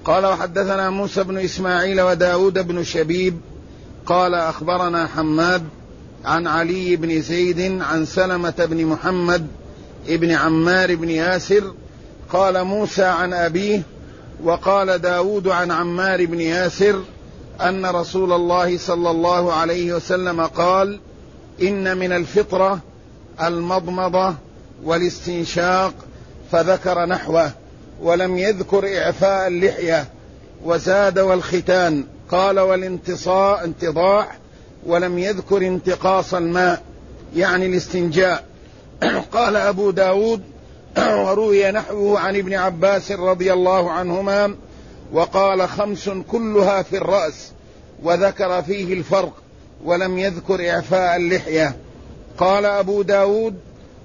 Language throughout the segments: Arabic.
قال وحدثنا موسى بن إسماعيل وداود بن شبيب قال أخبرنا حماد عن علي بن زيد عن سلمة بن محمد ابن عمار بن ياسر قال موسى عن أبيه وقال داود عن عمار بن ياسر أن رسول الله صلى الله عليه وسلم قال إن من الفطرة المضمضة والاستنشاق، فذكر نحوه ولم يذكر إعفاء اللحية، وزاد والختان، قال والانتضاح ولم يذكر انتقاص الماء يعني الاستنجاء. قال أبو داود وروي نحوه عن ابن عباس رضي الله عنهما وقال 5 كلها في الرأس، وذكر فيه الفرق ولم يذكر إعفاء اللحية. قال أبو داود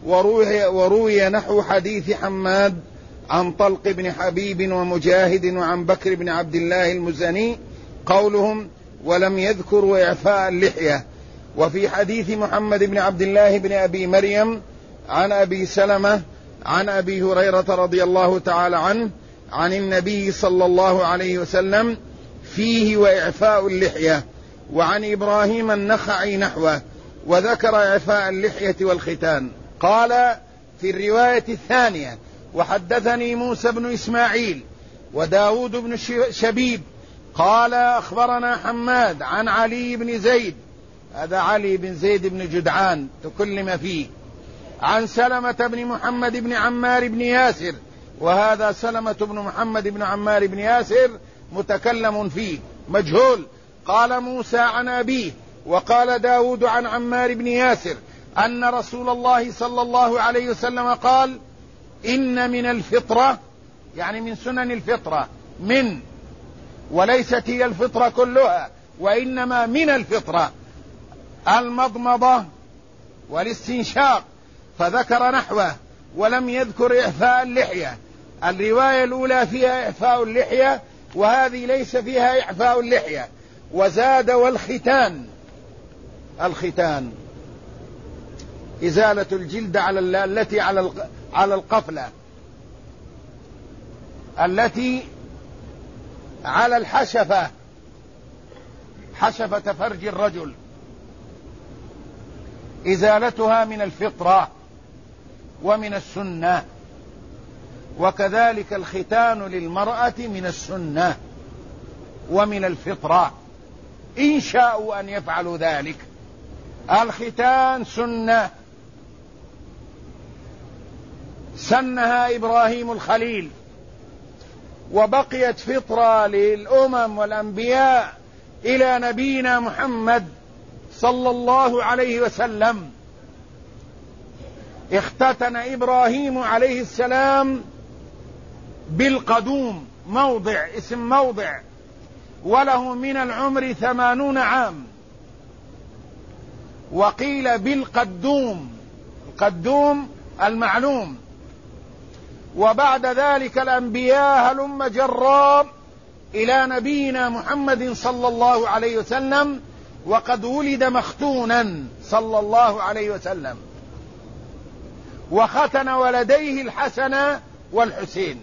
وروي نحو حديث حماد عن طلق بن حبيب ومجاهد وعن بكر بن عبد الله المزني قولهم ولم يذكر إعفاء اللحية. وفي حديث محمد بن عبد الله بن أبي مريم عن أبي سلمة عن أبي هريرة رضي الله تعالى عنه عن النبي صلى الله عليه وسلم فيه وإعفاء اللحية، وعن إبراهيم النخعي نحوه، وذكر إعفاء اللحية والختان. قال في الرواية الثانية وحدثني موسى بن إسماعيل وداود بن شبيب قال أخبرنا حماد عن علي بن زيد، هذا علي بن زيد بن جدعان تكلم فيه، عن سلمة بن محمد بن عمار بن ياسر، وهذا سلمة بن محمد بن عمار بن ياسر متكلم فيه مجهول. قال موسى عن أبيه وقال داود عن عمار بن ياسر أن رسول الله صلى الله عليه وسلم قال إن من الفطرة، يعني من سنن الفطرة، من وليست هي الفطرة كلها وإنما من الفطرة المضمضة والاستنشاق، فذكر نحوه ولم يذكر إعفاء اللحية. الرواية الأولى فيها إعفاء اللحية وهذه ليس فيها إعفاء اللحية. وزاد والختان، الختان إزالة الجلد التي على القفلة، التي على الحشفة، حشفة فرج الرجل، إزالتها من الفطرة ومن السنة، وكذلك الختان للمرأة من السنة ومن الفطرة إن شاءوا أن يفعلوا ذلك. الختان سنة سنها إبراهيم الخليل، وبقيت فطرة للأمم والأنبياء إلى نبينا محمد صلى الله عليه وسلم. اختتن إبراهيم عليه السلام بالقدوم، موضع اسم موضع، وله من العمر 80 عام. وقيل بالقدوم، القدوم المعلوم. وبعد ذلك الأنبياء هلم جراب إلى نبينا محمد صلى الله عليه وسلم، وقد ولد مختونا صلى الله عليه وسلم، وختن ولديه الحسن والحسين،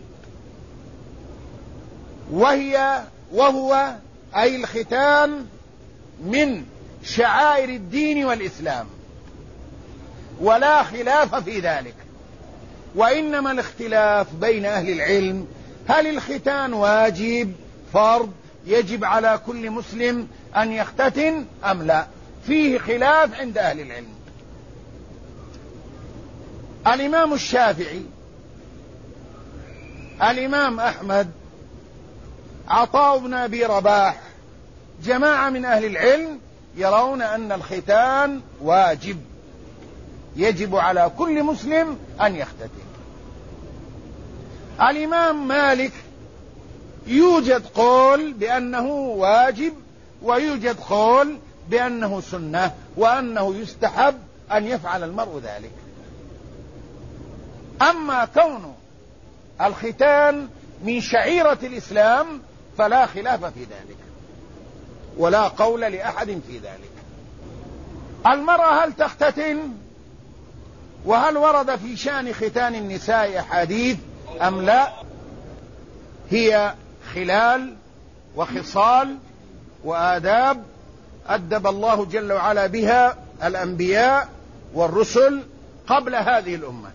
وهو أي الختان من شعائر الدين والإسلام، ولا خلاف في ذلك. وإنما الاختلاف بين أهل العلم هل الختان واجب فرض يجب على كل مسلم أن يختتن أم لا، فيه خلاف عند أهل العلم. الإمام الشافعي، الإمام أحمد، عطاء بن أبي رباح، جماعة من أهل العلم يرون أن الختان واجب، يجب على كل مسلم أن يختتن. الإمام مالك يوجد قول بأنه واجب، ويوجد قول بأنه سنة، وأنه يستحب أن يفعل المرء ذلك. أما كون الختان من شعيرة الإسلام فلا خلاف في ذلك، ولا قول لأحد في ذلك. المرأة هل تختتن؟ وهل ورد في شأن ختان النساء أحاديث أم لا؟ هي خلال وخصال وآداب أدب الله جل وعلا بها الأنبياء والرسل قبل هذه الأمة،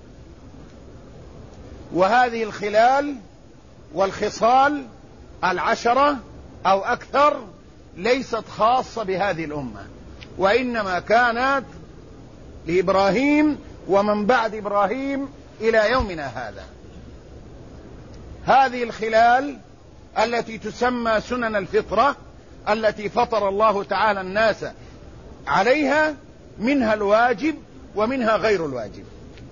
وهذه الخلال والخصال 10 أو أكثر ليست خاصة بهذه الأمة، وإنما كانت لإبراهيم ومن بعد إبراهيم إلى يومنا هذا. هذه الخلال التي تسمى سنن الفطرة التي فطر الله تعالى الناس عليها، منها الواجب ومنها غير الواجب.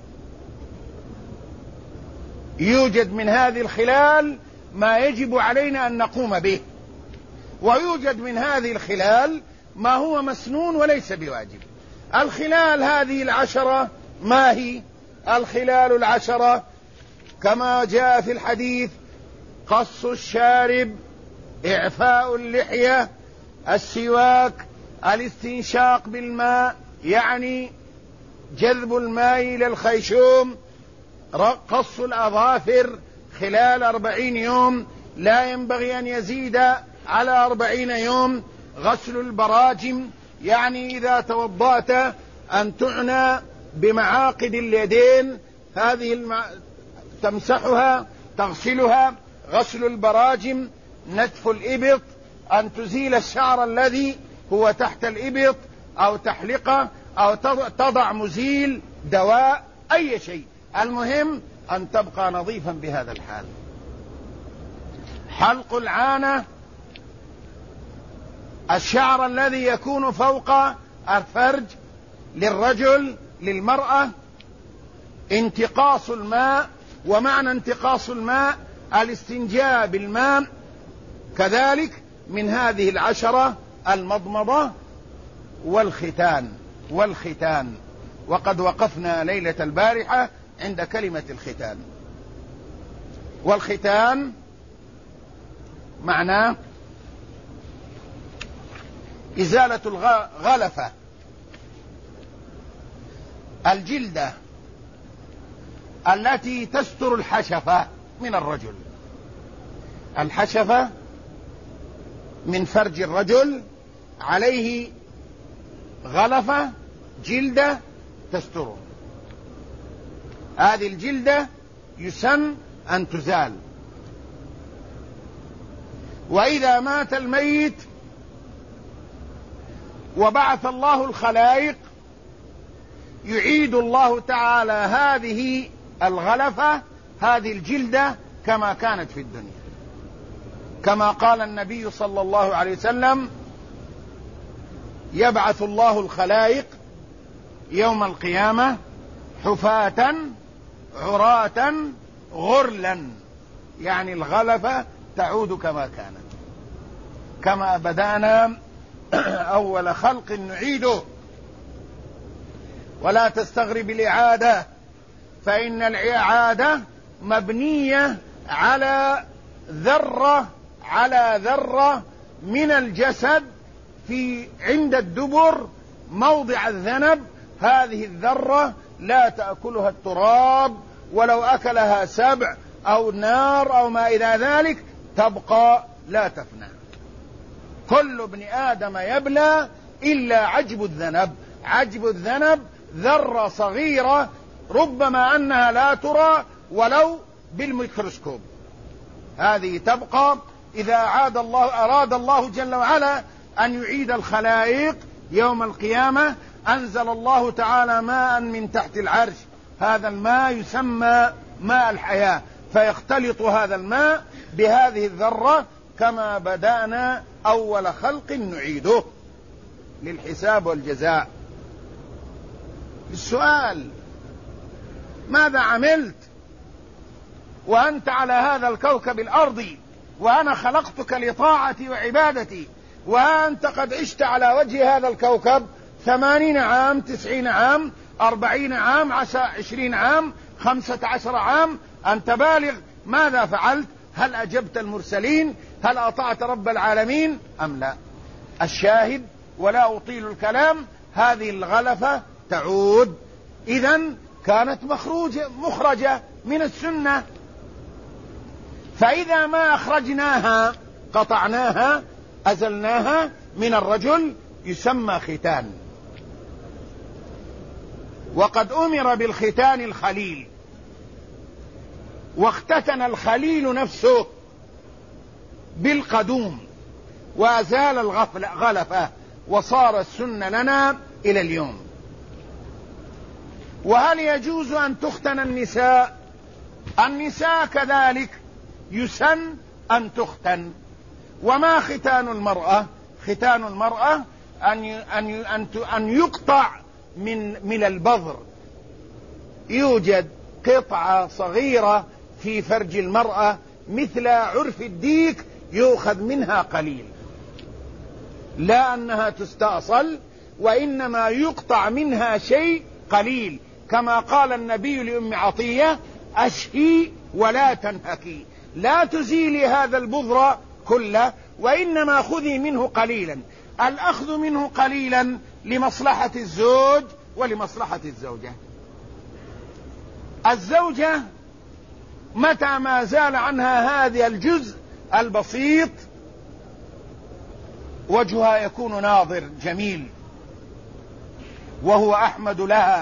يوجد من هذه الخلال ما يجب علينا أن نقوم به، ويوجد من هذه الخلال ما هو مسنون وليس بواجب. الخلال هذه 10 ما هي؟ الخلال 10 كما جاء في الحديث: قص الشارب، إعفاء اللحية، السواك، الاستنشاق بالماء يعني جذب الماء إلى الخيشوم، قص الأظافر خلال 40 يوم لا ينبغي أن يزيد على 40 يوم، غسل البراجم يعني إذا توضأت أن تعنى بمعاقد اليدين، هذه تمسحها تغسلها. غسل البراجم، نتف الإبط، أن تزيل الشعر الذي هو تحت الإبط أو تحلقه أو تضع مزيل دواء أي شيء، المهم أن تبقى نظيفا بهذا الحال. حلق العانة، الشعر الذي يكون فوق الفرج للرجل للمرأة. انتقاص الماء، ومعنى انتقاص الماء الاستنجاء بالماء. كذلك من هذه 10 المضمضة والختان، وقد وقفنا ليلة البارحة عند كلمة الختان. والختان معناه إزالة الغلفة، الجلدة التي تستر الحشفة من الرجل. الحشفة من فرج الرجل عليه غلفة جلدة تستره، هذه الجلدة يسن أن تزال. وإذا مات الميت وبعث الله الخلائق يعيد الله تعالى هذه الغلفة، هذه الجلدة كما كانت في الدنيا، كما قال النبي صلى الله عليه وسلم: يبعث الله الخلائق يوم القيامة حفاة عراة غرلا، يعني الغلفة تعود كما كانت، كما بدأنا أول خلق نعيده، ولا تستغرب الإعادة، فإن الإعادة مبنية على ذرة من الجسد عند الدبر موضع الذنب، هذه الذرة لا تأكلها التراب، ولو أكلها سبع أو نار أو ما إلى ذلك تبقى لا تفنى. كل ابن آدم يبلى إلا عجب الذنب. عجب الذنب ذرة صغيرة ربما أنها لا ترى ولو بالميكروسكوب، هذه تبقى. إذا أراد الله جل وعلا أن يعيد الخلائق يوم القيامة أنزل الله تعالى ماء من تحت العرش، هذا الماء يسمى ماء الحياة، فيختلط هذا الماء بهذه الذرة كما بدأنا أول خلق نعيده للحساب والجزاء. السؤال: ماذا عملت وأنت على هذا الكوكب الأرضي، وأنا خلقتك لطاعتي وعبادتي، وأنت قد عشت على وجه هذا الكوكب 80 عام 90 عام 40 عام 20 عام 15 عام، أنت بالغ، ماذا فعلت؟ هل أجبت المرسلين؟ هل أطعت رب العالمين أم لا؟ الشاهد، ولا أطيل الكلام، هذه الغلفة تعود. إذن كانت مخرجة من السنة، فإذا ما أخرجناها قطعناها أزلناها من الرجل يسمى ختان. وقد أمر بالختان الخليل، واختتن الخليل نفسه بالقدوم وأزال الغلفة، وصار السنة لنا إلى اليوم. وهل يجوز أن تختن النساء؟ النساء كذلك يسن أن تختن. وما ختان المرأة؟ ختان المرأة أن يقطع من البظر. يوجد قطعة صغيرة في فرج المرأة مثل عرف الديك، يؤخذ منها قليل، لا أنها تستأصل، وإنما يقطع منها شيء قليل، كما قال النبي لأم عطية: أشهي ولا تنهكي، لا تزيلي هذا البذر كله، وإنما خذي منه قليلا. الأخذ منه قليلا لمصلحة الزوج ولمصلحة الزوجة. الزوجة متى ما زال عنها هذا الجزء البسيط وجهها يكون ناظر جميل، وهو أحمد لها.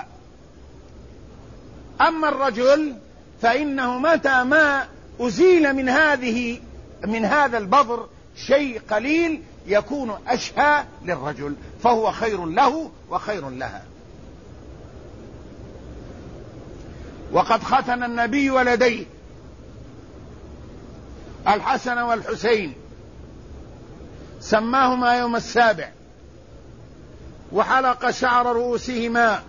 أما الرجل فإنه متى ما أزيل من هذا البذر شيء قليل يكون أشهى للرجل، فهو خير له وخير لها. وقد ختن النبي ولديه الحسن والحسين، سماهما يوم السابع، وحلق شعر رؤوسهما،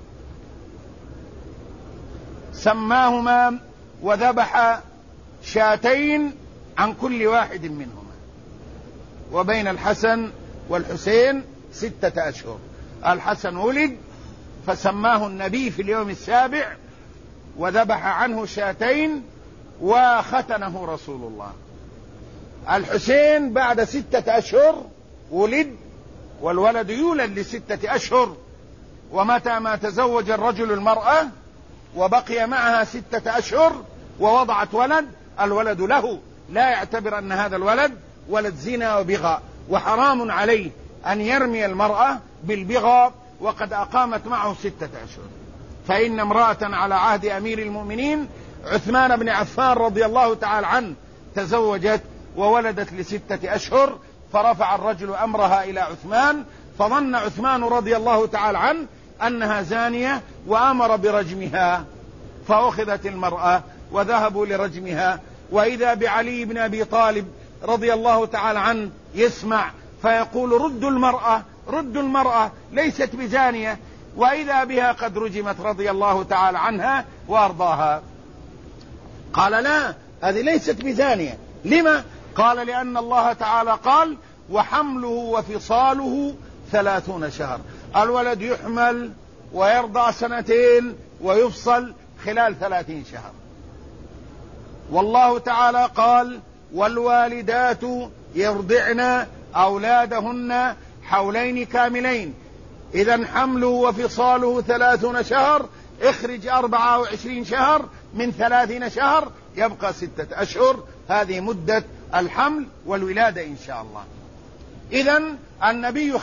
سماهما، وذبح شاتين عن كل واحد منهما. وبين الحسن والحسين 6 أشهر. الحسن ولد فسماه النبي في اليوم السابع، وذبح عنه شاتين، وختنه رسول الله. الحسين بعد 6 أشهر ولد، والولد يولد ل6 أشهر. ومتى ما تزوج الرجل المرأة وبقي معها 6 أشهر ووضعت ولد، الولد له، لا يعتبر أن هذا الولد ولد زنا وبغاء، وحرام عليه أن يرمي المرأة بالبغاء وقد أقامت معه 6 أشهر. فإن امرأة على عهد أمير المؤمنين عثمان بن عفان رضي الله تعالى عنه تزوجت وولدت ل6 أشهر، فرفع الرجل أمرها إلى عثمان، فظن عثمان رضي الله تعالى عنه أنها زانية وأمر برجمها، فأخذت المرأة وذهبوا لرجمها. وإذا بعلي بن أبي طالب رضي الله تعالى عنه يسمع فيقول: ردوا المرأة ليست بزانية، وإذا بها قد رجمت رضي الله تعالى عنها وأرضاها. قال: لا، هذه ليست بزانية. لما؟ قال: لأن الله تعالى قال: وحمله وفصاله 30 شهر. الولد يحمل ويرضع 2 ويفصل خلال 30 شهر. والله تعالى قال: والوالدات يرضعن أولادهن حولين كاملين. إذا حمله وفصاله 30 شهر، اخرج 24 شهر من 30 شهر، يبقى 6 أشهر. هذه مدة الحمل والولادة إن شاء الله. إذا النبي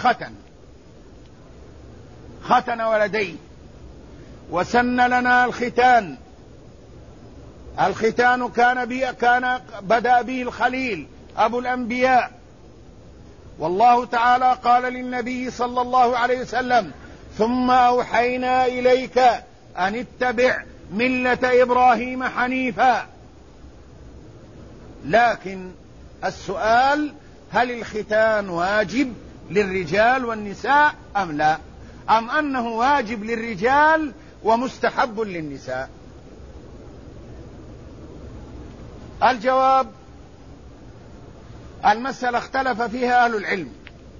ختن ولديه، وسن لنا الختان. الختان كان بدأ به الخليل أبو الأنبياء. والله تعالى قال للنبي صلى الله عليه وسلم: ثم أوحينا إليك أن اتبع ملة إبراهيم حنيفا. لكن السؤال: هل الختان واجب للرجال والنساء أم لا؟ أم أنه واجب للرجال ومستحب للنساء؟ الجواب: المسألة اختلف فيها أهل العلم.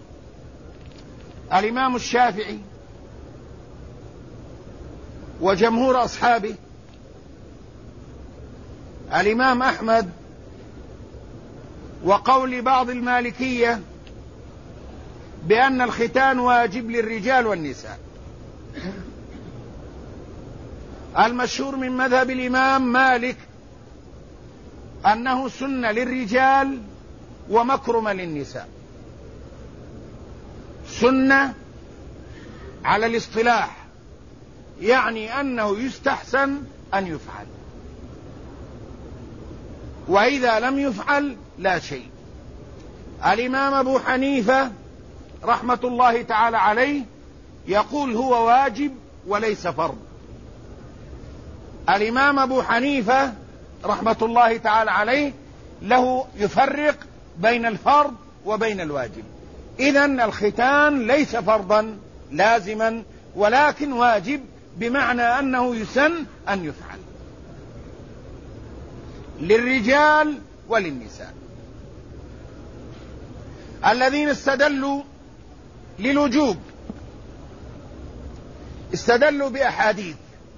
الإمام الشافعي وجمهور أصحابه، الإمام أحمد، وقول بعض المالكية بأن الختان واجب للرجال والنساء. المشهور من مذهب الإمام مالك أنه سنة للرجال ومكرمة للنساء. سنة على الاصطلاح يعني أنه يستحسن أن يفعل، وإذا لم يفعل لا شيء. الإمام أبو حنيفة رحمة الله تعالى عليه يقول هو واجب وليس فرض. الإمام أبو حنيفة رحمة الله تعالى عليه له يفرق بين الفرض وبين الواجب. إذن الختان ليس فرضا لازما ولكن واجب، بمعنى أنه يسن أن يفعل للرجال وللنساء. الذين استدلوا للوجوب استدلوا بأحاديث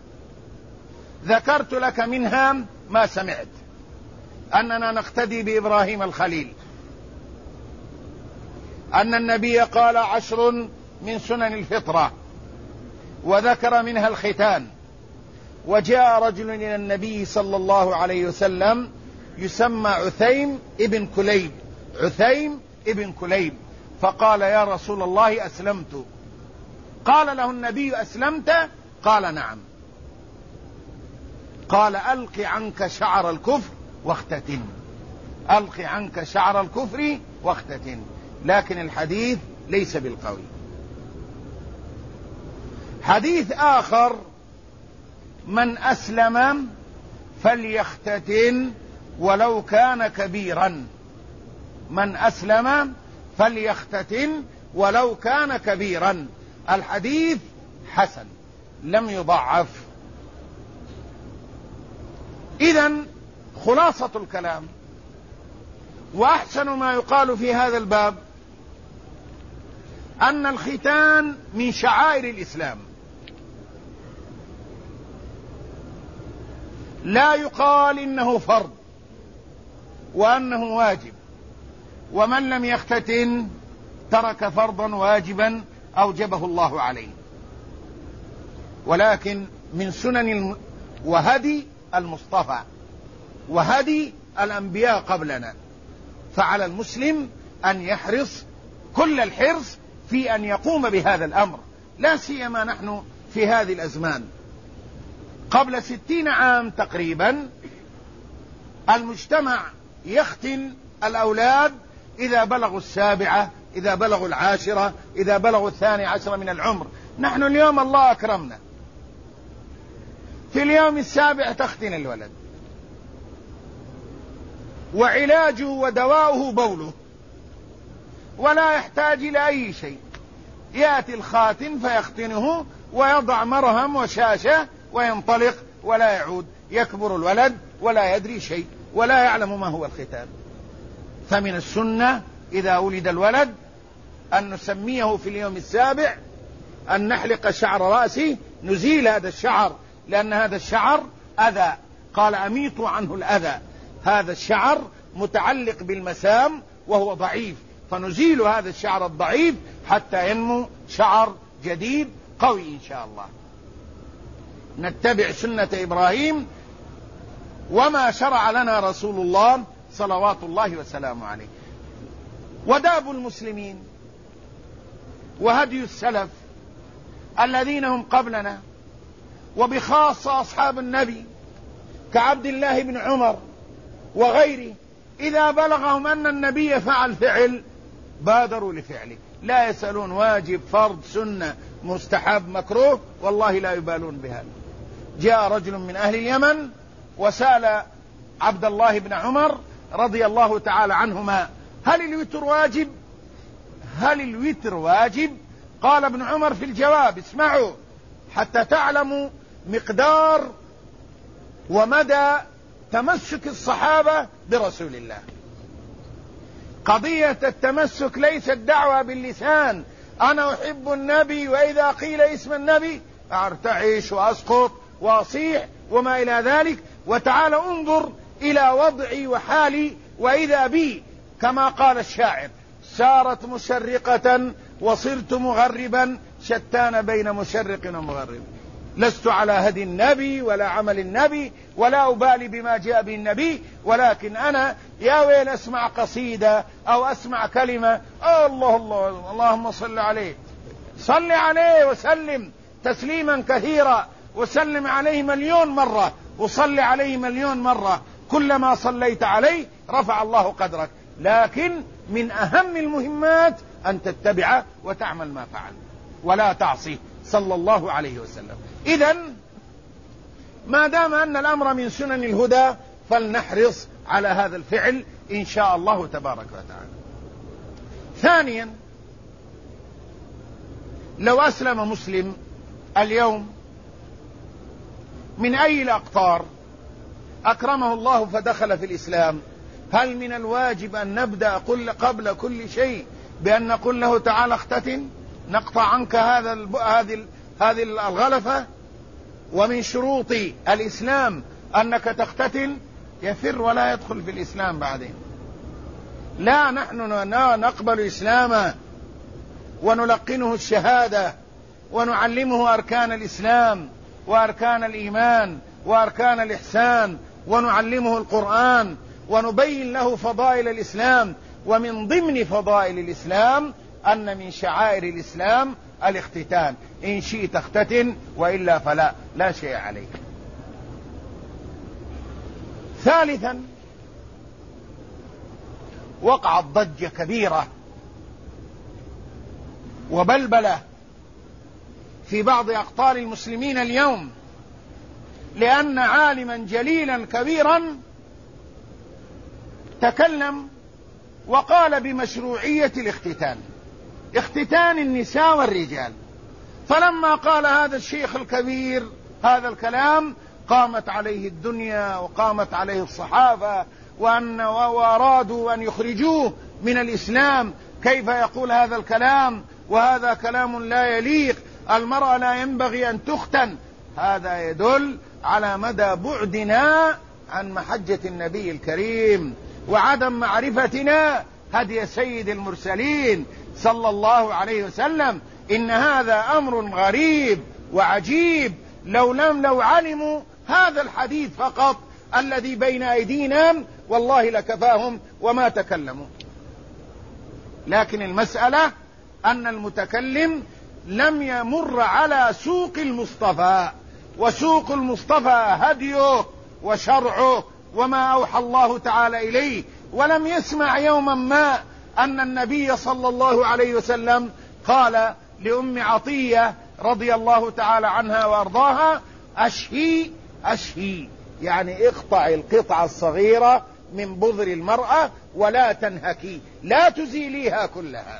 ذكرت لك منها ما سمعت، أننا نقتدي بإبراهيم الخليل، أن النبي قال 10 من سنن الفطرة وذكر منها الختان. وجاء رجل إلى النبي صلى الله عليه وسلم يسمى عثيم ابن كليب، فقال يا رسول الله أسلمت. قال له النبي أسلمت؟ قال نعم. قال ألق عنك شعر الكفر واختتن، ألق عنك شعر الكفر واختتن. لكن الحديث ليس بالقوي. حديث آخر من أسلم فليختتن ولو كان كبيرا، من أسلم فليختتن ولو كان كبيرا. الحديث حسن لم يضعف. إذن خلاصة الكلام وأحسن ما يقال في هذا الباب أن الختان من شعائر الإسلام، لا يقال إنه فرض وأنه واجب، ومن لم يختتن ترك فرضا واجبا أوجبه الله عليه، ولكن من سنن وهدي المصطفى وهدي الأنبياء قبلنا. فعلى المسلم أن يحرص كل الحرص في أن يقوم بهذا الأمر، لا سيما نحن في هذه الأزمان. قبل 60 عام تقريبا المجتمع يختن الأولاد إذا بلغوا 7، إذا بلغوا 10، إذا بلغوا 12 من العمر. نحن اليوم الله أكرمنا في اليوم 7 تختن الولد، وعلاجه ودواؤه بوله، ولا يحتاج إلى أي شيء. يأتي الخاتن فيختنه ويضع مرهم وشاشة وينطلق ولا يعود. يكبر الولد ولا يدري شيء ولا يعلم ما هو الختان. فمن السنة إذا ولد الولد أن نسميه في اليوم 7 أن نحلق شعر رأسه، نزيل هذا الشعر، لأن هذا الشعر أذى. قال أميطوا عنه الأذى. هذا الشعر متعلق بالمسام وهو ضعيف، فنزيل هذا الشعر الضعيف حتى ينمو شعر جديد قوي إن شاء الله. نتبع سنة إبراهيم وما شرع لنا رسول الله صلوات الله وسلامه عليه. وداب المسلمين وهدي السلف الذين هم قبلنا، وبخاصة أصحاب النبي كعبد الله بن عمر وغيره، إذا بلغهم أن النبي فعل فعل بادروا لفعله، لا يسألون واجب فرض سنة مستحب مكروه، والله لا يبالون بهذا. جاء رجل من أهل اليمن وسأل عبد الله بن عمر رضي الله تعالى عنهما هل الوتر واجب؟ هل الوتر واجب؟ قال ابن عمر في الجواب: اسمعوا حتى تعلموا مقدار ومدى تمسك الصحابة برسول الله. قضية التمسك ليست دعوة باللسان، أنا أحب النبي وإذا قيل اسم النبي أرتعش وأسقط وأصيح وما إلى ذلك. وتعال انظر إلى وضعي وحالي وإذا بي كما قال الشاعر: سارت مشرقة وصرت مغربا، شتان بين مشرق ومغرب. لست على هدي النبي ولا عمل النبي ولا أبالي بما جاء به النبي، ولكن أنا يا ويل أسمع قصيدة أو أسمع كلمة الله الله اللهم صل عليه، صل عليه وسلم تسليما كثيرا، وسلم عليه 1,000,000 مرة، وصل عليه 1,000,000 مرة، كلما صليت عليه رفع الله قدرك. لكن من أهم المهمات أن تتبع وتعمل ما فعل ولا تعصي صلى الله عليه وسلم. إذن ما دام أن الأمر من سنن الهدى فلنحرص على هذا الفعل إن شاء الله تبارك وتعالى. ثانيا، لو أسلم مسلم اليوم من أي الأقطار أكرمه الله فدخل في الإسلام، هل من الواجب أن نبدأ قبل كل شيء بأن نقول له تعال اختتن نقطع عنك هذه الغلفة؟ ومن شروط الإسلام أنك تختتن، يفر ولا يدخل في الإسلام بعدين. لا، نحن نقبل إسلامه ونلقنه الشهادة ونعلمه أركان الإسلام وأركان الإيمان وأركان الإحسان، ونعلمه القرآن ونبين له فضائل الإسلام. ومن ضمن فضائل الإسلام أن من شعائر الإسلام الاختتان، إن شئت اختتن وإلا فلا، لا شيء عليك. ثالثا، وقعت ضجة كبيرة وبلبلة في بعض أقطار المسلمين اليوم، لأن عالما جليلا كبيرا تكلم وقال بمشروعية الاختتان، اختتان النساء والرجال. فلما قال هذا الشيخ الكبير هذا الكلام قامت عليه الدنيا وقامت عليه الصحابة، وأرادوا أن يخرجوه من الإسلام. كيف يقول هذا الكلام؟ وهذا كلام لا يليق، المرأة لا ينبغي أن تختن. هذا يدل على مدى بعدنا عن محجة النبي الكريم وعدم معرفتنا هدي سيد المرسلين صلى الله عليه وسلم. إن هذا أمر غريب وعجيب، لو علموا هذا الحديث فقط الذي بين أيدينا والله لكفاهم وما تكلموا. لكن المسألة أن المتكلم لم يمر على سوق المصطفى، وسوق المصطفى هديه وشرعه وما أوحى الله تعالى إليه، ولم يسمع يوما ما أن النبي صلى الله عليه وسلم قال لأم عطية رضي الله تعالى عنها وأرضاها أشهي أشهي، يعني اقطع القطعة الصغيرة من بذر المرأة ولا تنهكي، لا تزيليها كلها.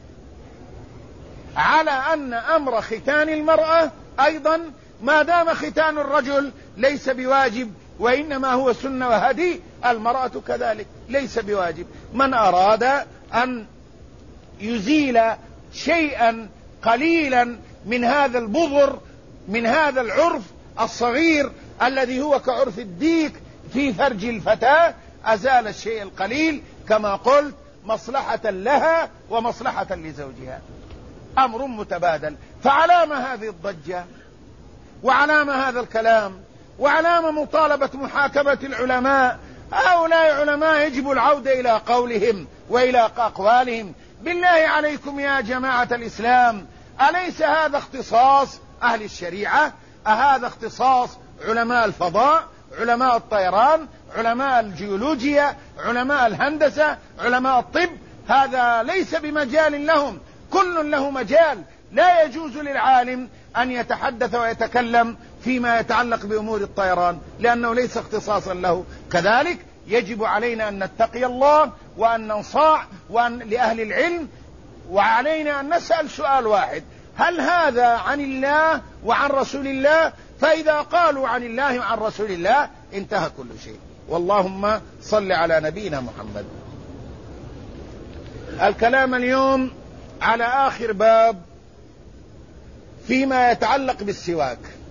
على أن أمر ختان المرأة أيضا ما دام ختان الرجل ليس بواجب وإنما هو سنة وهدي، المرأة كذلك ليس بواجب. من أراد أن يزيل شيئا قليلا من هذا البذر، من هذا العرف الصغير الذي هو كعرف الديك في فرج الفتاة، أزال الشيء القليل كما قلت مصلحة لها ومصلحة لزوجها، أمر متبادل. فعلام هذه الضجة وعلام هذا الكلام وعلام مطالبة محاكمة العلماء؟ هؤلاء علماء يجب العودة إلى قولهم وإلى أقوالهم. بالله عليكم يا جماعة الإسلام، أليس هذا اختصاص أهل الشريعة؟ أهذا اختصاص علماء الفضاء، علماء الطيران، علماء الجيولوجيا، علماء الهندسة، علماء الطب؟ هذا ليس بمجال لهم، كل له مجال. لا يجوز للعالم أن يتحدث ويتكلم فيما يتعلق بأمور الطيران لأنه ليس اختصاصا له. كذلك يجب علينا أن نتقي الله وأن ننصاع لأهل العلم، وعلينا أن نسأل سؤال واحد: هل هذا عن الله وعن رسول الله؟ فإذا قالوا عن الله وعن رسول الله انتهى كل شيء. واللهم صل على نبينا محمد. الكلام اليوم على آخر باب فيما يتعلق بالسواك.